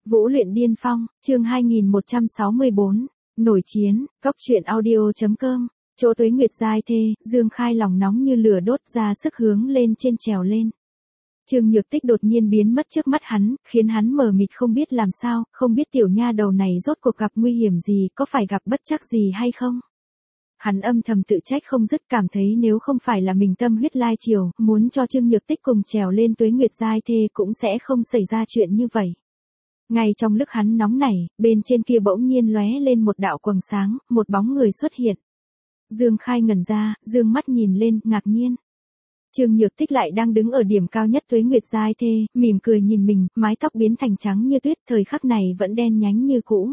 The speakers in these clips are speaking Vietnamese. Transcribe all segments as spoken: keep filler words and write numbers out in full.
Vũ luyện điên phong, chương hai nghìn một trăm sáu mươi bốn, nổi chiến, góc truyện audio.com, chỗ Tuế Nguyệt giai thê, Dương Khai lòng nóng như lửa đốt ra sức hướng lên trên trèo lên. Trương Nhược Tích đột nhiên biến mất trước mắt hắn, khiến hắn mờ mịt không biết làm sao, không biết tiểu nha đầu này rốt cuộc gặp nguy hiểm gì, có phải gặp bất trắc gì hay không. Hắn âm thầm tự trách không dứt, cảm thấy nếu không phải là mình tâm huyết lai chiều, muốn cho Trương Nhược Tích cùng trèo lên Tuế Nguyệt giai thê cũng sẽ không xảy ra chuyện như vậy. Ngay trong lúc hắn nóng nảy, bên trên kia bỗng nhiên lóe lên một đạo quầng sáng, một bóng người xuất hiện. Dương Khai ngẩn ra, dương mắt nhìn lên, ngạc nhiên. Trương Nhược Tích lại đang đứng ở điểm cao nhất Tuế Nguyệt giai thê, mỉm cười nhìn mình, mái tóc biến thành trắng như tuyết, thời khắc này vẫn đen nhánh như cũ.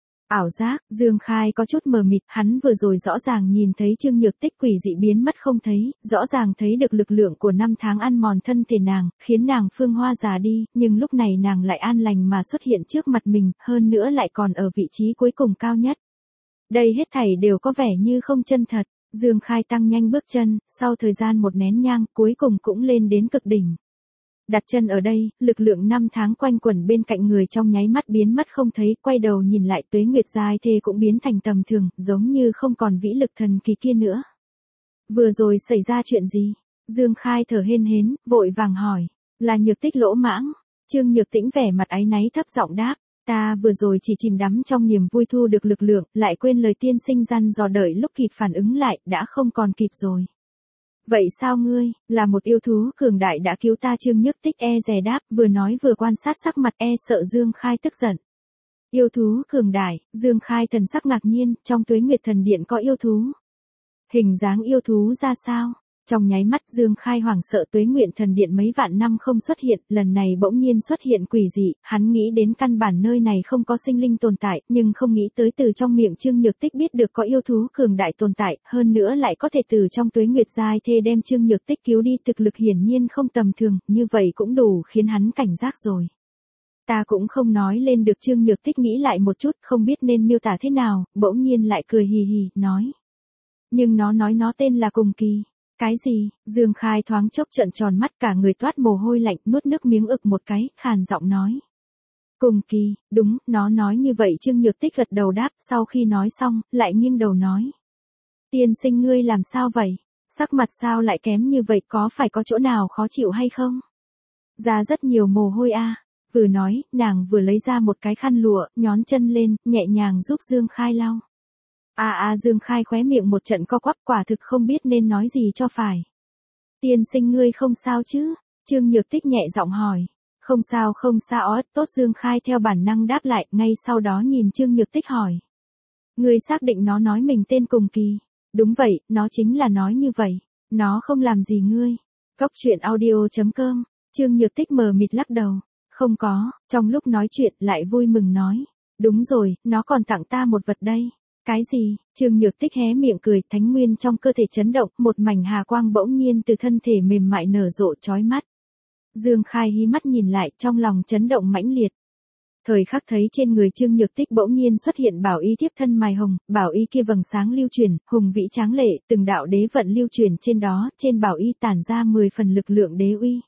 Ảo giác, Dương Khai có chút mờ mịt, hắn vừa rồi rõ ràng nhìn thấy Trương Nhược Tích quỷ dị biến mất không thấy, rõ ràng thấy được lực lượng của năm tháng ăn mòn thân thể nàng, khiến nàng phương hoa già đi, nhưng lúc này nàng lại an lành mà xuất hiện trước mặt mình, hơn nữa lại còn ở vị trí cuối cùng cao nhất. Đây hết thảy đều có vẻ như không chân thật. Dương Khai tăng nhanh bước chân, sau thời gian một nén nhang, cuối cùng cũng lên đến cực đỉnh. Đặt chân ở đây, lực lượng năm tháng quanh quẩn bên cạnh người trong nháy mắt biến mất không thấy, quay đầu nhìn lại Tuế Nguyệt giai thê cũng biến thành tầm thường, giống như không còn vĩ lực thần kỳ kia nữa. Vừa rồi xảy ra chuyện gì? Dương Khai thở hên hến, vội vàng hỏi. Là Nhược Tích lỗ mãng. Trương Nhược Tĩnh vẻ mặt áy náy thấp giọng đáp. Ta vừa rồi chỉ chìm đắm trong niềm vui thu được lực lượng, lại quên lời tiên sinh dặn dò, đợi lúc kịp phản ứng lại, đã không còn kịp rồi. Vậy sao ngươi, là một yêu thú cường đại đã cứu ta? Trương Nhược Tích e dè đáp, vừa nói vừa quan sát sắc mặt, e sợ Dương Khai tức giận. Yêu thú cường đại, Dương Khai thần sắc ngạc nhiên, trong Tuế Nguyệt thần điện có yêu thú. Hình dáng yêu thú ra sao? Trong nháy mắt Dương Khai hoảng sợ, Tuế Nguyệt thần điện mấy vạn năm không xuất hiện, lần này bỗng nhiên xuất hiện quỷ dị, hắn nghĩ đến căn bản nơi này không có sinh linh tồn tại, nhưng không nghĩ tới từ trong miệng Trương Nhược Tích biết được có yêu thú cường đại tồn tại, hơn nữa lại có thể từ trong Tuế Nguyệt giai thê đem Trương Nhược Tích cứu đi, thực lực hiển nhiên không tầm thường, như vậy cũng đủ khiến hắn cảnh giác rồi. Ta cũng không nói lên được. Trương Nhược Tích nghĩ lại một chút, không biết nên miêu tả thế nào, bỗng nhiên lại cười hì hì, nói. Nhưng nó nói nó tên là Cùng Kỳ. Cái gì? Dương Khai thoáng chốc trợn tròn mắt, cả người toát mồ hôi lạnh, nuốt nước miếng ực một cái, khàn giọng nói. Cùng Kỳ, đúng, nó nói như vậy. Trương Nhược Tích gật đầu đáp, sau khi nói xong, lại nghiêng đầu nói. Tiên sinh ngươi làm sao vậy? Sắc mặt sao lại kém như vậy, có phải có chỗ nào khó chịu hay không? Ra rất nhiều mồ hôi a. À. Vừa nói, nàng vừa lấy ra một cái khăn lụa, nhón chân lên, nhẹ nhàng giúp Dương Khai lau. À à Dương Khai khóe miệng một trận co quắp, quả thực không biết nên nói gì cho phải. Tiên sinh ngươi không sao chứ? Trương Nhược Tích nhẹ giọng hỏi. Không sao không sao ớt tốt. Dương Khai theo bản năng đáp lại, ngay sau đó nhìn Trương Nhược Tích hỏi. Ngươi xác định nó nói mình tên Cùng Kỳ? Đúng vậy, nó chính là nói như vậy. Nó không làm gì ngươi. Góc truyện audio.com, Trương Nhược Tích mờ mịt lắc đầu. Không có. Trong lúc nói chuyện lại vui mừng nói. Đúng rồi, nó còn tặng ta một vật đây. Cái gì? Trương Nhược Tích hé miệng cười, thánh nguyên trong cơ thể chấn động, một mảnh hà quang bỗng nhiên từ thân thể mềm mại nở rộ chói mắt. Dương Khai hí mắt nhìn lại, trong lòng chấn động mãnh liệt. Thời khắc thấy trên người Trương Nhược Tích bỗng nhiên xuất hiện bảo y thiếp thân mài hồng, bảo y kia vầng sáng lưu truyền, hùng vĩ tráng lệ, từng đạo đế vận lưu truyền trên đó, trên bảo y tản ra mười phần lực lượng đế uy.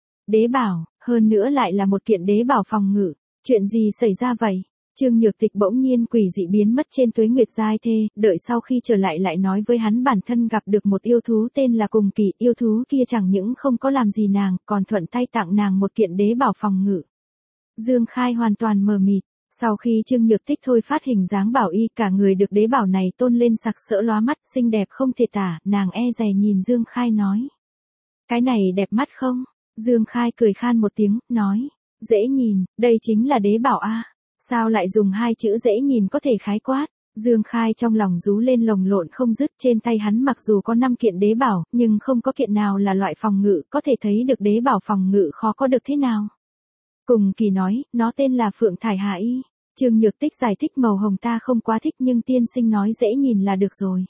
Đế bảo, hơn nữa lại là một kiện đế bảo phòng ngự. Chuyện gì xảy ra vậy? Trương Nhược Tích bỗng nhiên quỷ dị biến mất trên Tuế Nguyệt giai thê, đợi sau khi trở lại lại nói với hắn bản thân gặp được một yêu thú tên là Cùng Kỳ, yêu thú kia chẳng những không có làm gì nàng, còn thuận tay tặng nàng một kiện đế bảo phòng ngự. Dương Khai hoàn toàn mờ mịt, sau khi Trương Nhược Tích thôi phát hình dáng bảo y, cả người được đế bảo này tôn lên sặc sỡ lóa mắt, xinh đẹp không thể tả, nàng e dè nhìn Dương Khai nói. Cái này đẹp mắt không? Dương Khai cười khan một tiếng, nói. Dễ nhìn, đây chính là đế bảo a. Sao lại dùng hai chữ dễ nhìn có thể khái quát? Dương Khai trong lòng rú lên lồng lộn không dứt, trên tay hắn mặc dù có năm kiện đế bảo, nhưng không có kiện nào là loại phòng ngự, có thể thấy được đế bảo phòng ngự khó có được thế nào. Cùng Kỳ nói, nó tên là Phượng Thải Hà Y. Trương Nhược Tích giải thích, màu hồng ta không quá thích nhưng tiên sinh nói dễ nhìn là được rồi.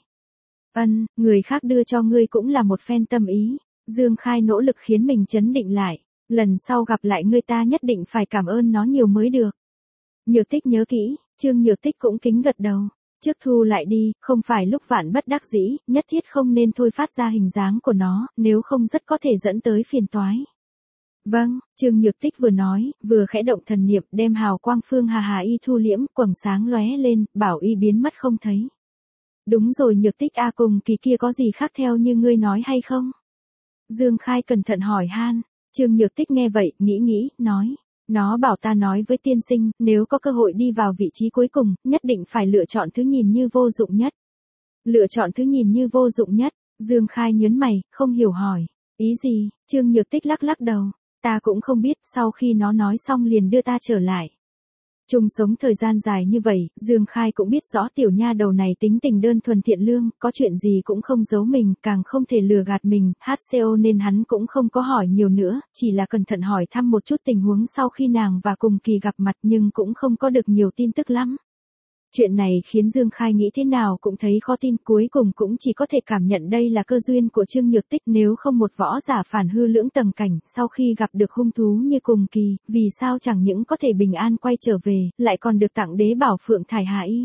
Ân, người khác đưa cho ngươi cũng là một phen tâm ý. Dương Khai nỗ lực khiến mình trấn định lại, lần sau gặp lại ngươi ta nhất định phải cảm ơn nó nhiều mới được. Nhược Tích nhớ kỹ. Trương Nhược Tích cũng kính gật đầu. Trước thu lại đi, không phải lúc vạn bất đắc dĩ, nhất thiết không nên thôi phát ra hình dáng của nó, nếu không rất có thể dẫn tới phiền toái. Vâng, Trương Nhược Tích vừa nói, vừa khẽ động thần niệm đem hào quang Phương Hà Hà y thu liễm, quầng sáng lóe lên, bảo y biến mất không thấy. Đúng rồi Nhược Tích a, cùng kỳ kia có gì khác theo như ngươi nói hay không? Dương Khai cẩn thận hỏi han. Trương Nhược Tích nghe vậy, nghĩ nghĩ, nói. Nó bảo ta nói với tiên sinh, nếu có cơ hội đi vào vị trí cuối cùng, nhất định phải lựa chọn thứ nhìn như vô dụng nhất. Lựa chọn thứ nhìn như vô dụng nhất, Dương Khai nhớn mày, không hiểu hỏi. Ý gì? Trương Nhược Tích lắc lắc đầu. Ta cũng không biết, sau khi nó nói xong liền đưa ta trở lại. Chung sống thời gian dài như vậy, Dương Khai cũng biết rõ tiểu nha đầu này tính tình đơn thuần thiện lương, có chuyện gì cũng không giấu mình, càng không thể lừa gạt mình, hát xê o nên hắn cũng không có hỏi nhiều nữa, chỉ là cẩn thận hỏi thăm một chút tình huống sau khi nàng và cùng kỳ gặp mặt nhưng cũng không có được nhiều tin tức lắm. Chuyện này khiến Dương Khai nghĩ thế nào cũng thấy khó tin, cuối cùng cũng chỉ có thể cảm nhận đây là cơ duyên của Trương Nhược Tích, nếu không một võ giả phản hư lưỡng tầng cảnh, sau khi gặp được hung thú như cùng kỳ, vì sao chẳng những có thể bình an quay trở về, lại còn được tặng đế bảo phượng thải hạ y.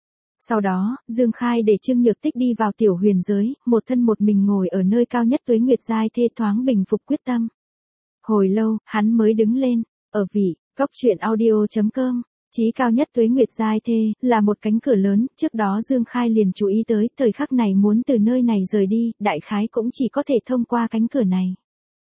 Sau đó, Dương Khai để Trương Nhược Tích đi vào tiểu huyền giới, một thân một mình ngồi ở nơi cao nhất Tuế Nguyệt Giai thê thoáng bình phục quyết tâm. Hồi lâu, hắn mới đứng lên, ở vị, cốc truyện audio chấm com. Chí cao nhất Tuế Nguyệt Giai thê, là một cánh cửa lớn, trước đó Dương Khai liền chú ý tới, thời khắc này muốn từ nơi này rời đi, đại khái cũng chỉ có thể thông qua cánh cửa này.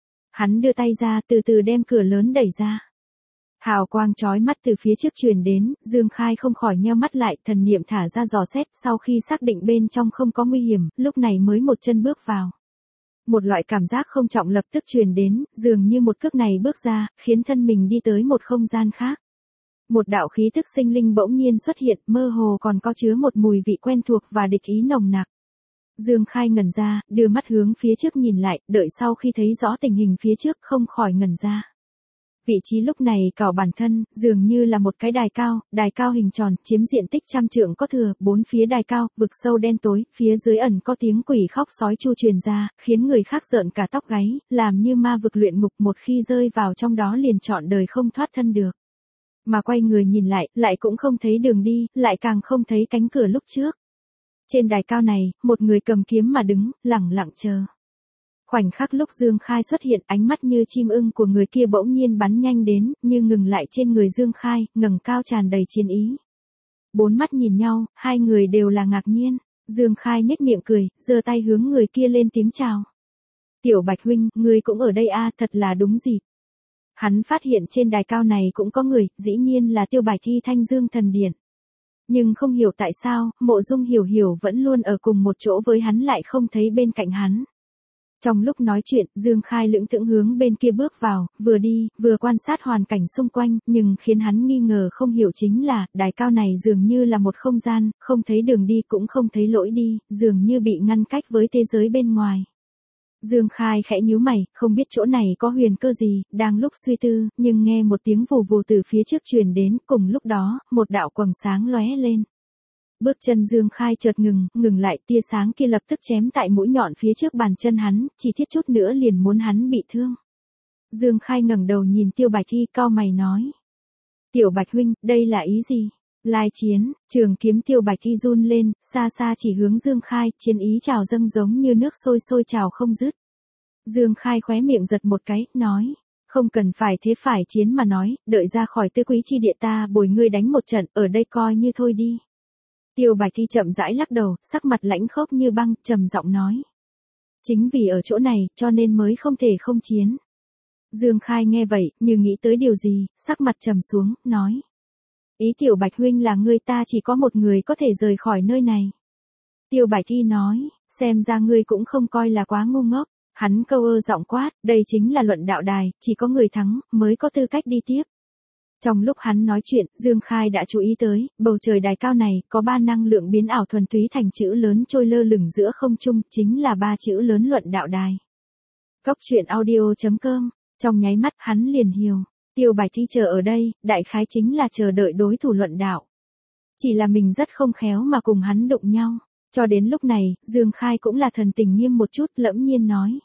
Hắn đưa tay ra, từ từ đem cửa lớn đẩy ra. Hào quang chói mắt từ phía trước truyền đến, Dương Khai không khỏi nheo mắt lại, thần niệm thả ra dò xét, sau khi xác định bên trong không có nguy hiểm, lúc này mới một chân bước vào. Một loại cảm giác không trọng lập tức truyền đến, dường như một cước này bước ra, khiến thân mình đi tới một không gian khác. Một đạo khí thức sinh linh bỗng nhiên xuất hiện, mơ hồ còn có chứa một mùi vị quen thuộc và địch ý nồng nặc. Dương Khai ngẩn ra, đưa mắt hướng phía trước nhìn lại, đợi sau khi thấy rõ tình hình phía trước không khỏi ngẩn ra. Vị trí lúc này cảo bản thân, dường như là một cái đài cao, đài cao hình tròn, chiếm diện tích trăm trượng có thừa, bốn phía đài cao, vực sâu đen tối, phía dưới ẩn có tiếng quỷ khóc sói chu truyền ra, khiến người khác rợn cả tóc gáy, làm như ma vực luyện ngục, một khi rơi vào trong đó liền trọn đời không thoát thân được. Mà quay người nhìn lại, lại cũng không thấy đường đi, lại càng không thấy cánh cửa lúc trước. Trên đài cao này, một người cầm kiếm mà đứng, lẳng lặng chờ. Khoảnh khắc lúc Dương Khai xuất hiện, ánh mắt như chim ưng của người kia bỗng nhiên bắn nhanh đến, như ngừng lại trên người Dương Khai, ngẩng cao tràn đầy chiến ý. Bốn mắt nhìn nhau, hai người đều là ngạc nhiên. Dương Khai nhếch miệng cười, giơ tay hướng người kia lên tiếng chào. Tiểu Bạch huynh, ngươi cũng ở đây a, à, thật là đúng dịp. Hắn phát hiện trên đài cao này cũng có người, dĩ nhiên là Tiêu Bài Thi Thanh Dương Thần Điện. Nhưng không hiểu tại sao, Mộ Dung Hiểu Hiểu vẫn luôn ở cùng một chỗ với hắn lại không thấy bên cạnh hắn. Trong lúc nói chuyện, Dương Khai lững thững hướng bên kia bước vào, vừa đi, vừa quan sát hoàn cảnh xung quanh, nhưng khiến hắn nghi ngờ không hiểu chính là, đài cao này dường như là một không gian, không thấy đường đi cũng không thấy lối đi, dường như bị ngăn cách với thế giới bên ngoài. Dương Khai khẽ nhíu mày, không biết chỗ này có huyền cơ gì, đang lúc suy tư, nhưng nghe một tiếng vù vù từ phía trước truyền đến, cùng lúc đó, một đạo quầng sáng lóe lên. Bước chân Dương Khai chợt ngừng, ngừng lại, tia sáng kia lập tức chém tại mũi nhọn phía trước bàn chân hắn, chỉ thiết chút nữa liền muốn hắn bị thương. Dương Khai ngẩng đầu nhìn Tiêu Bạch Thi, cau mày nói. Tiểu Bạch huynh, đây là ý gì? Lai chiến, trường kiếm Tiêu Bạch Thi run lên, xa xa chỉ hướng Dương Khai, chiến ý trào dâng giống như nước sôi sôi trào không dứt. Dương Khai khóe miệng giật một cái, nói. Không cần phải thế phải chiến mà nói, đợi ra khỏi Tư Quý chi địa ta bồi ngươi đánh một trận, ở đây coi như thôi đi. Tiêu Bạch Thi chậm rãi lắc đầu, sắc mặt lãnh khốc như băng, trầm giọng nói. Chính vì ở chỗ này, cho nên mới không thể không chiến. Dương Khai nghe vậy, như nghĩ tới điều gì, sắc mặt trầm xuống, nói. Ý Tiểu Bạch huynh là ngươi, ta chỉ có một người có thể rời khỏi nơi này. Tiêu Bạch Thi nói, xem ra ngươi cũng không coi là quá ngu ngốc. Hắn câu ơ giọng quát, đây chính là luận đạo đài, chỉ có người thắng, mới có tư cách đi tiếp. Trong lúc hắn nói chuyện, Dương Khai đã chú ý tới, bầu trời đài cao này, có ba năng lượng biến ảo thuần túy thành chữ lớn trôi lơ lửng giữa không trung, chính là ba chữ lớn luận đạo đài. Cốc truyện audio chấm com, trong nháy mắt hắn liền hiểu, Tiêu Bạch Thi chờ ở đây, đại khái chính là chờ đợi đối thủ luận đạo. Chỉ là mình rất không khéo mà cùng hắn đụng nhau. Cho đến lúc này, Dương Khai cũng là thần tình nghiêm một chút, lẫm nhiên nói.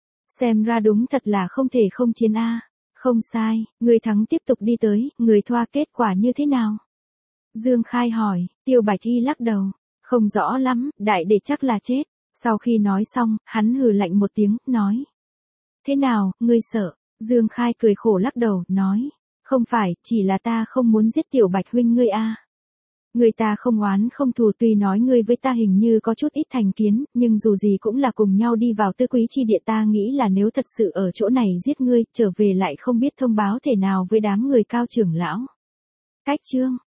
Xem ra đúng thật là không thể không chiến a. Không sai, người thắng tiếp tục đi tới, người thua kết quả như thế nào? Dương Khai hỏi, Tiêu Bạch Thi lắc đầu. Không rõ lắm, đại đệ chắc là chết. Sau khi nói xong, hắn hừ lạnh một tiếng, nói. Thế nào, ngươi sợ? Dương Khai cười khổ lắc đầu, nói, không phải, chỉ là ta không muốn giết tiểu Bạch huynh ngươi a. Người ta không oán không thù, tuy nói ngươi với ta hình như có chút ít thành kiến, nhưng dù gì cũng là cùng nhau đi vào Tư Quý chi địa, ta nghĩ là nếu thật sự ở chỗ này giết ngươi, trở về lại không biết thông báo thể nào với đám người Cao trưởng lão. Cách chương